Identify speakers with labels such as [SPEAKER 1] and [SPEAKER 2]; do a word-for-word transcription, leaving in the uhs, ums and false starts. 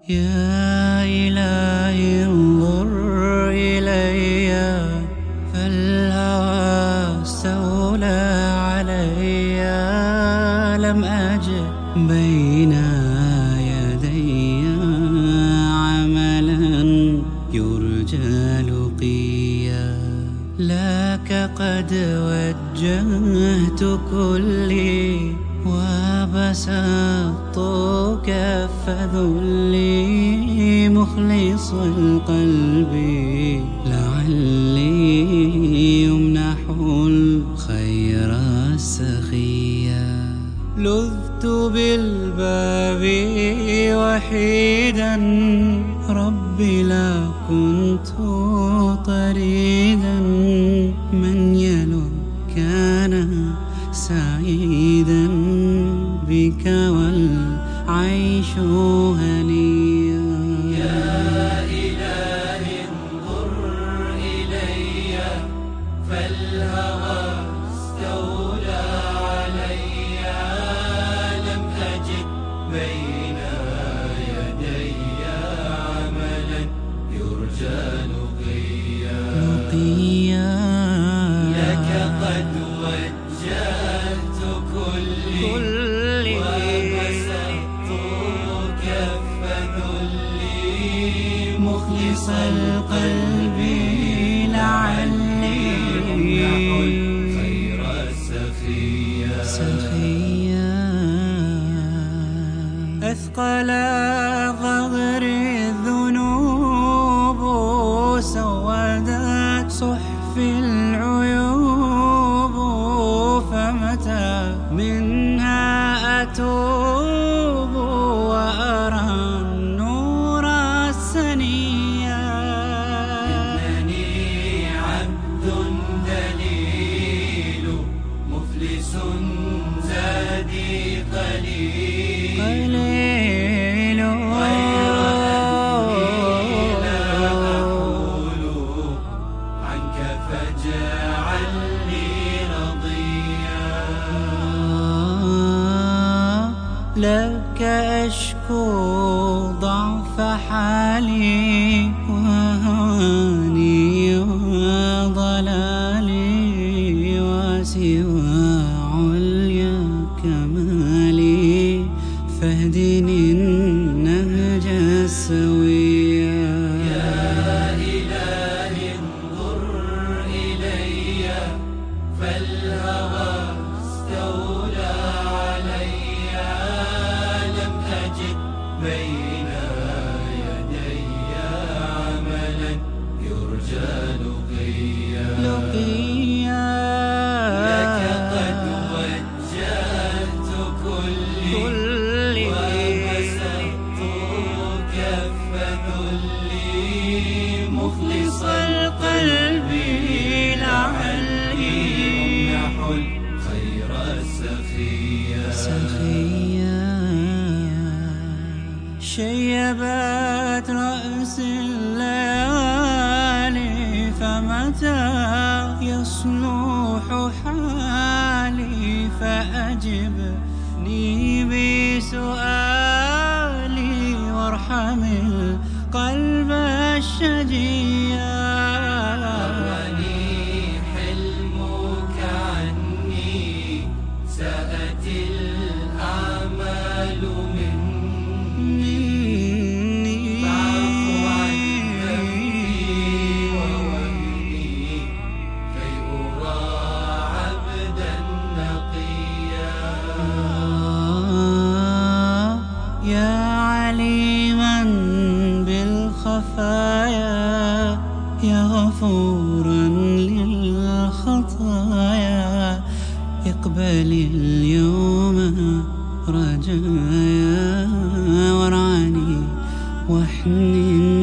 [SPEAKER 1] يا إلهي انظر إلي فالهوى استولى علي، لم أجد بين يدي عملا يرجى لقيا، لك قد وجهت كلي وبسطت كف ذلي، مخلص القلب لعلي يمنح الخير السخيا. لذت بالباب وحيدا ربي لا كنت طريدا، من يلو كان سعيدا بك والعيش هنيا.
[SPEAKER 2] يا إلهي انظر إلي فالهوى استولى علي، لم أجد بين يدي عملا يرجى لقيا.
[SPEAKER 1] لقيا
[SPEAKER 2] لك قد وجهت كلي وبسطت كف ذلي،
[SPEAKER 1] مخلص القلب لعلي
[SPEAKER 2] يمنح الخير السخيا.
[SPEAKER 1] سخيا. أثقل ظهري الذنوب سودت صحفي العيوب، فمتى منها أتوب وأرى النور السنيا.
[SPEAKER 2] إنني عبد دليل مفلس زادي قليل،
[SPEAKER 1] قليل
[SPEAKER 2] غير أني لا أقول عنك فاجعلني رضيا.
[SPEAKER 1] لك أشكو ضعف حالي وهواني وضلالي، وسوى عليا كمالي فاهدني النهج السويا.
[SPEAKER 2] يا إلهي انظر إلي فالهوى استولى علي، لم أجد بين يدي عملا يرجى لقيا.
[SPEAKER 1] لقيا
[SPEAKER 2] لك قد وجهت كلي وبسطت كف ذلي، مخلص القلب لعلي يمنح الخير السخيا.
[SPEAKER 1] سخيا. شيبت رأس الليالي فمتى يصلح حالي، فأجبني بسؤالي وارحم القلب الشجيا.
[SPEAKER 2] غرني حلمك عني سأتي الأعمال مني، فاعف عن ذنبي ووهني كي أرى عبدا نقيا.
[SPEAKER 1] يا عليما بالخفايا، يا غفورا للخطايا، اقبل اليوم رجايا وارعني واحنن